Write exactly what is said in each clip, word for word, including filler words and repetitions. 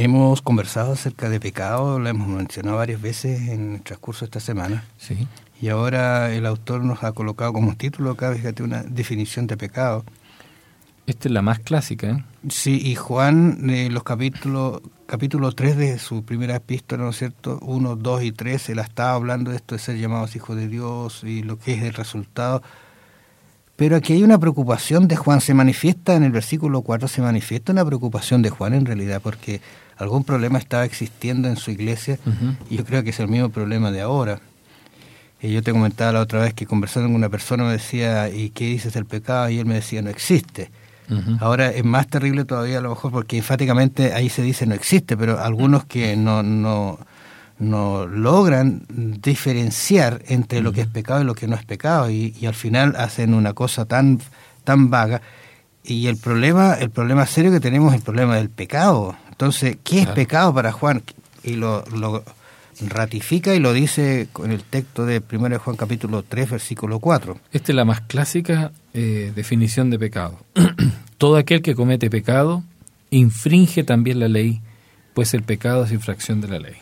Hemos conversado acerca de pecado, lo hemos mencionado varias veces en el transcurso de esta semana. Sí. Y ahora el autor nos ha colocado como título acá, fíjate, una definición de pecado. Esta es la más clásica, ¿eh? Sí, y Juan, eh, los capítulos, capítulo tres de su primera epístola, ¿no es cierto? uno, dos y tres, él estaba hablando de esto de ser llamados hijos de Dios y lo que es el resultado. Pero aquí hay una preocupación de Juan, se manifiesta en el versículo cuatro, se manifiesta una preocupación de Juan en realidad, porque algún problema estaba existiendo en su iglesia, uh-huh. y yo creo que es el mismo problema de ahora. Y yo te comentaba la otra vez que conversando con una persona me decía, ¿y qué dices del pecado? Y él me decía, no existe. Uh-huh. Ahora es más terrible todavía a lo mejor porque enfáticamente ahí se dice no existe, pero algunos que no, no, no logran diferenciar entre uh-huh. lo que es pecado y lo que no es pecado, y, y al final hacen una cosa tan, tan vaga. Y el problema, el problema serio que tenemos es el problema del pecado. Entonces, ¿qué es claro. pecado para Juan? Y lo, lo ratifica y lo dice con el texto de primero de Juan capítulo tres, versículo cuatro. Esta es la más clásica eh, definición de pecado. Todo aquel que comete pecado infringe también la ley, pues el pecado es infracción de la ley.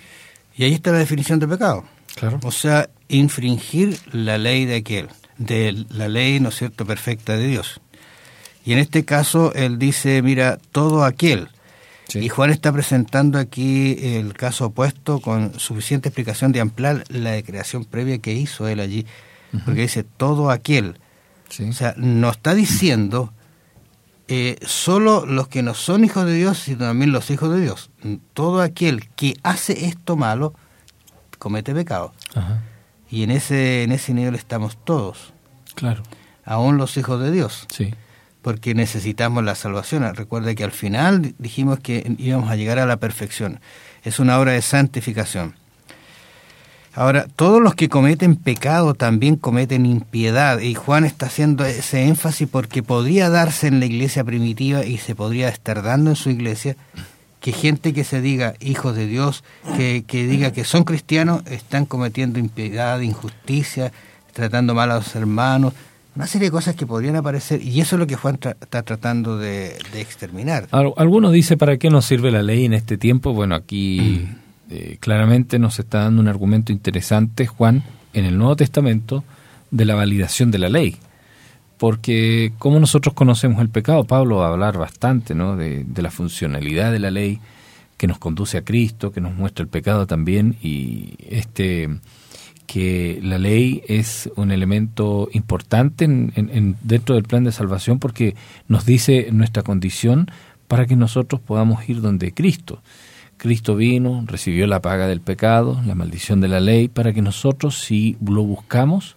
Y ahí está la definición de pecado. Claro. O sea, infringir la ley de aquel, de la ley, ¿no es cierto?, perfecta de Dios. Y en este caso, él dice, mira, todo aquel. Sí. Y Juan está presentando aquí el caso opuesto con suficiente explicación de ampliar la declaración previa que hizo él allí. Uh-huh. Porque dice, todo aquel. Sí. O sea, no está diciendo eh, solo los que no son hijos de Dios, sino también los hijos de Dios. Todo aquel que hace esto malo, comete pecado. Uh-huh. Y en ese, en ese nivel estamos todos. Claro. Aún los hijos de Dios. Sí. Porque necesitamos la salvación. Recuerda que al final dijimos que íbamos a llegar a la perfección. Es una obra de santificación. Ahora, todos los que cometen pecado también cometen impiedad, y Juan está haciendo ese énfasis porque podría darse en la iglesia primitiva y se podría estar dando en su iglesia que gente que se diga hijos de Dios, que, que diga que son cristianos, están cometiendo impiedad, injusticia, tratando mal a los hermanos, una serie de cosas que podrían aparecer, y eso es lo que Juan tra- está tratando de, de exterminar. Algunos dicen, ¿para qué nos sirve la ley en este tiempo? Bueno, aquí eh, claramente nos está dando un argumento interesante, Juan, en el Nuevo Testamento, de la validación de la ley. Porque, ¿cómo nosotros conocemos el pecado? Pablo va a hablar bastante, ¿no?, de, de la funcionalidad de la ley, que nos conduce a Cristo, que nos muestra el pecado también, y este... que la ley es un elemento importante en, en, en dentro del plan de salvación porque nos dice nuestra condición para que nosotros podamos ir donde Cristo. Cristo vino, recibió la paga del pecado, la maldición de la ley, para que nosotros, si lo buscamos,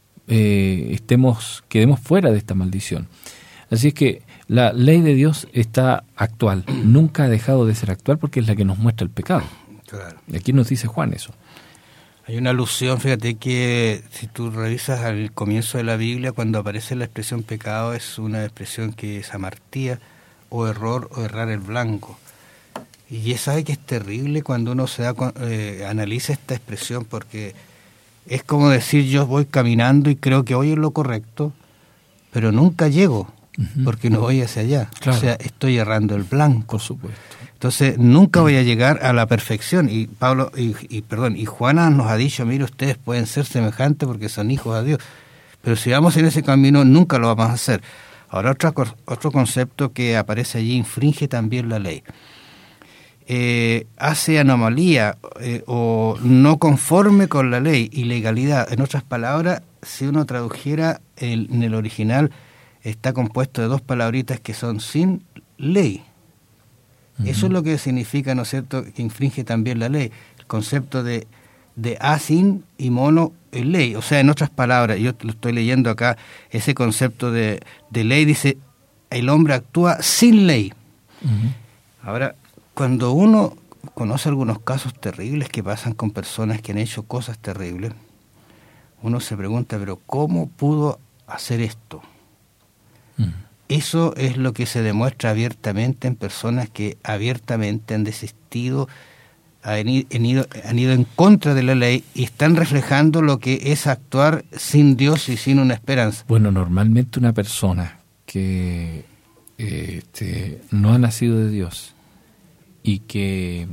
eh, estemos quedemos fuera de esta maldición. Así es que la ley de Dios está actual, nunca ha dejado de ser actual porque es la que nos muestra el pecado. Claro. Y aquí nos dice Juan eso. Hay una alusión, fíjate que si tú revisas al comienzo de la Biblia, cuando aparece la expresión pecado, es una expresión que es amartía, o error, o errar el blanco. Y ya sabe que es terrible cuando uno se da eh, analiza esta expresión, porque es como decir, yo voy caminando y creo que hoy es lo correcto, pero nunca llego, uh-huh. porque no voy hacia allá. Claro. O sea, estoy errando el blanco. Por supuesto. Entonces, nunca voy a llegar a la perfección. Y Pablo, y, y perdón, y Juana nos ha dicho, mire, ustedes pueden ser semejantes porque son hijos de Dios. Pero si vamos en ese camino, nunca lo vamos a hacer. Ahora, otro, otro concepto que aparece allí, infringe también la ley. Eh, hace anomalía eh, o no conforme con la ley, ilegalidad. En otras palabras, si uno tradujera el, en el original, está compuesto de dos palabritas que son sin ley. Eso es lo que significa, ¿no es cierto?, que infringe también la ley. El concepto de, de asin y mono es ley. O sea, en otras palabras, yo lo estoy leyendo acá, ese concepto de, de ley dice, el hombre actúa sin ley. Uh-huh. Ahora, cuando uno conoce algunos casos terribles que pasan con personas que han hecho cosas terribles, uno se pregunta, pero ¿cómo pudo hacer esto? Uh-huh. Eso es lo que se demuestra abiertamente en personas que abiertamente han desistido, han ido, han ido en contra de la ley y están reflejando lo que es actuar sin Dios y sin una esperanza. Bueno, normalmente una persona que eh, este, no ha nacido de Dios y que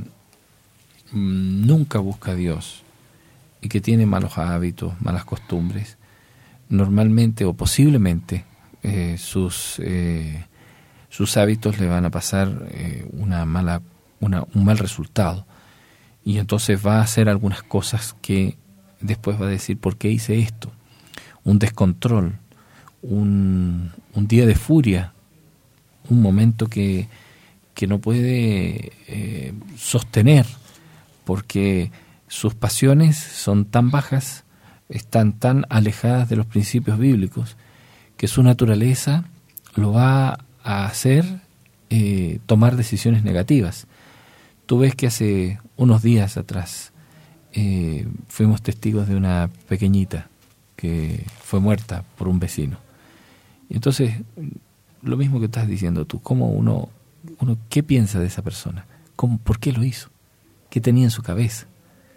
mmm, nunca busca a Dios y que tiene malos hábitos, malas costumbres, normalmente o posiblemente eh, sus eh, sus hábitos le van a pasar eh, una mala una, un mal resultado, y entonces va a hacer algunas cosas que después va a decir ¿por qué hice esto? Un descontrol, un, un día de furia, un momento que, que no puede eh, sostener porque sus pasiones son tan bajas, están tan alejadas de los principios bíblicos, que su naturaleza lo va a hacer eh, tomar decisiones negativas. Tú ves que hace unos días atrás eh, fuimos testigos de una pequeñita que fue muerta por un vecino. Y entonces, lo mismo que estás diciendo tú, ¿cómo uno, uno qué piensa de esa persona? ¿Cómo, ¿Por qué lo hizo? ¿Qué tenía en su cabeza?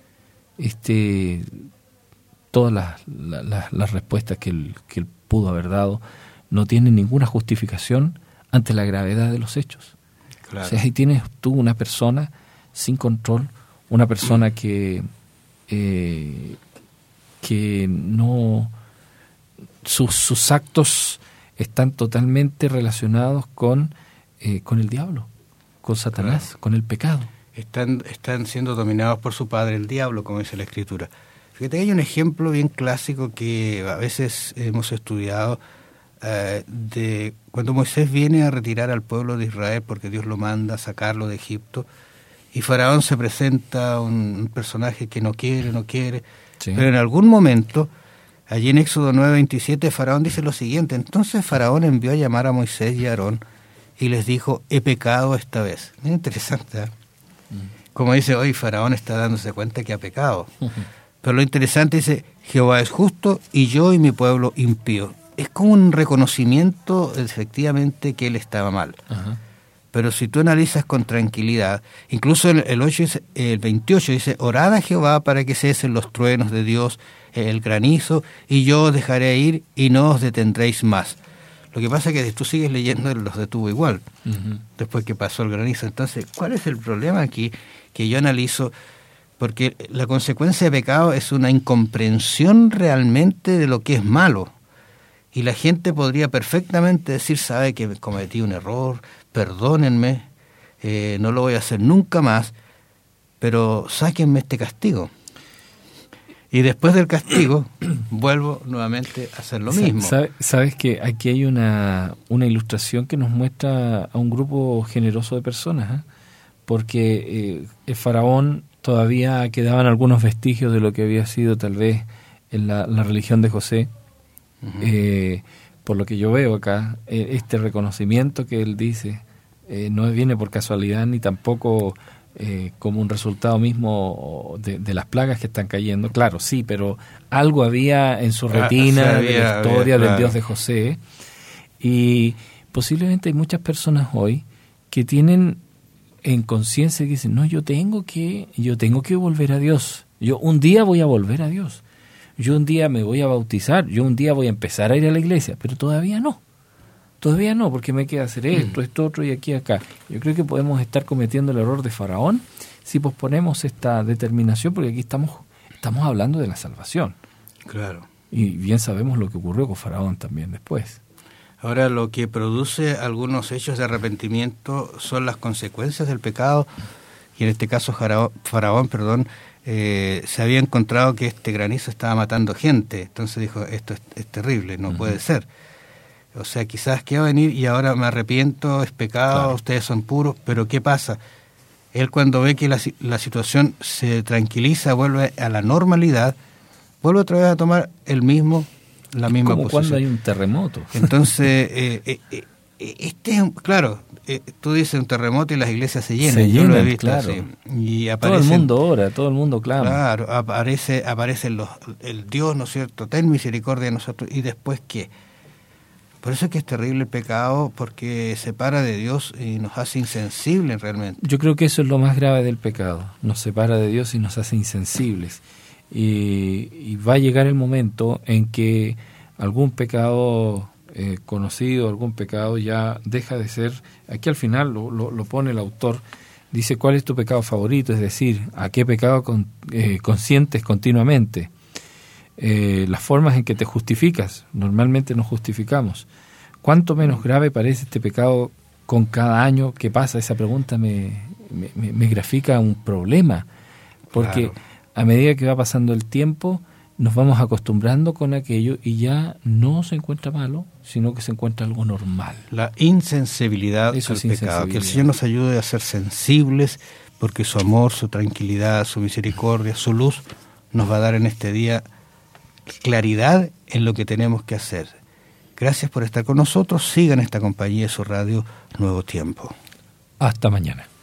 Este, todas las, las, las respuestas que él, que él pudo haber dado no tienen ninguna justificación ante la gravedad de los hechos. Claro. O sea, ahí tienes tú una persona sin control, una persona que eh, que no sus, sus actos están totalmente relacionados con eh, con el diablo, con Satanás, claro, con el pecado. Están, están siendo dominados por su padre, el diablo, como dice la Escritura. Fíjate, hay un ejemplo bien clásico que a veces hemos estudiado eh, de cuando Moisés viene a retirar al pueblo de Israel porque Dios lo manda a sacarlo de Egipto, y Faraón se presenta un personaje que no quiere, no quiere, sí. Pero en algún momento, allí en Éxodo nueve veintisiete, Faraón dice lo siguiente: entonces Faraón envió a llamar a Moisés y a Aarón y les dijo, he pecado esta vez. Muy interesante, ¿eh? Como dice hoy, Faraón está dándose cuenta que ha pecado. Pero lo interesante dice, Jehová es justo y yo y mi pueblo impío. Es como un reconocimiento efectivamente que él estaba mal. Ajá. Pero si tú analizas con tranquilidad, incluso el, el, ocho dice, el veintiocho dice, orad a Jehová para que cesen los truenos de Dios, el granizo, y yo os dejaré ir y no os detendréis más. Lo que pasa es que tú sigues leyendo, los detuvo igual, uh-huh. Después que pasó el granizo. Entonces, ¿cuál es el problema aquí? Que yo analizo, porque la consecuencia de pecado es una incomprensión realmente de lo que es malo. Y la gente podría perfectamente decir, sabe que cometí un error, perdónenme, eh, no lo voy a hacer nunca más, pero sáquenme este castigo. Y después del castigo, vuelvo nuevamente a hacer lo mismo. ¿Sabes, sabes que aquí hay una, una ilustración que nos muestra a un grupo generoso de personas? ¿eh? Porque eh, el faraón todavía quedaban algunos vestigios de lo que había sido tal vez en la, la religión de José. Uh-huh. Eh, por lo que yo veo acá, eh, este reconocimiento que él dice eh, no viene por casualidad ni tampoco eh, como un resultado mismo de, de las plagas que están cayendo. Claro, sí, pero algo había en su retina ah, sabía, de la historia había, claro. del Dios de José, y posiblemente hay muchas personas hoy que tienen en conciencia que dicen, no, yo tengo que yo tengo que volver a Dios, yo un día voy a volver a Dios, yo un día me voy a bautizar, yo un día voy a empezar a ir a la iglesia, pero todavía no, todavía no, porque me queda hacer esto, esto, otro y aquí, acá. Yo creo que podemos estar cometiendo el error de Faraón si posponemos esta determinación, porque aquí estamos, estamos hablando de la salvación. Claro. Y bien sabemos lo que ocurrió con Faraón también después. Ahora, lo que produce algunos hechos de arrepentimiento son las consecuencias del pecado, y en este caso Faraón, Faraón perdón, Eh, se había encontrado que este granizo estaba matando gente, entonces dijo, esto es, es terrible, no uh-huh. puede ser. O sea, quizás que va a venir y ahora me arrepiento, es pecado, claro. Ustedes son puros, pero ¿qué pasa? Él cuando ve que la, la situación se tranquiliza, vuelve a la normalidad, vuelve otra vez a tomar el mismo, la misma como posición. Cuando hay un terremoto. Entonces, eh, eh, eh, este es, claro, eh, tú dices un terremoto y las iglesias se llenan, se yo llenan, lo he visto claro. así. Y aparecen, todo el mundo ora, todo el mundo clama. Claro, aparece, aparecen los, el Dios, ¿no es cierto?, ten misericordia de nosotros, y después ¿qué? Por eso es que es terrible el pecado, porque separa de Dios y nos hace insensibles realmente. Yo creo que eso es lo más grave del pecado, nos separa de Dios y nos hace insensibles. Y, y va a llegar el momento en que algún pecado eh, conocido, algún pecado ya deja de ser, aquí al final lo, lo, lo pone el autor, Dice, ¿cuál es tu pecado favorito? Es decir, ¿a qué pecado con, eh, consientes continuamente? Eh, las formas en que te justificas. Normalmente nos justificamos. ¿Cuánto menos grave parece este pecado con cada año que pasa? Esa pregunta me, me, me grafica un problema, porque claro, a medida que va pasando el tiempo nos vamos acostumbrando con aquello y ya no se encuentra malo, sino que se encuentra algo normal. La insensibilidad Eso al es pecado. insensibilidad. Que el Señor nos ayude a ser sensibles, porque su amor, su tranquilidad, su misericordia, su luz nos va a dar en este día claridad en lo que tenemos que hacer. Gracias por estar con nosotros. Sigan esta compañía de su radio Nuevo Tiempo. Hasta mañana.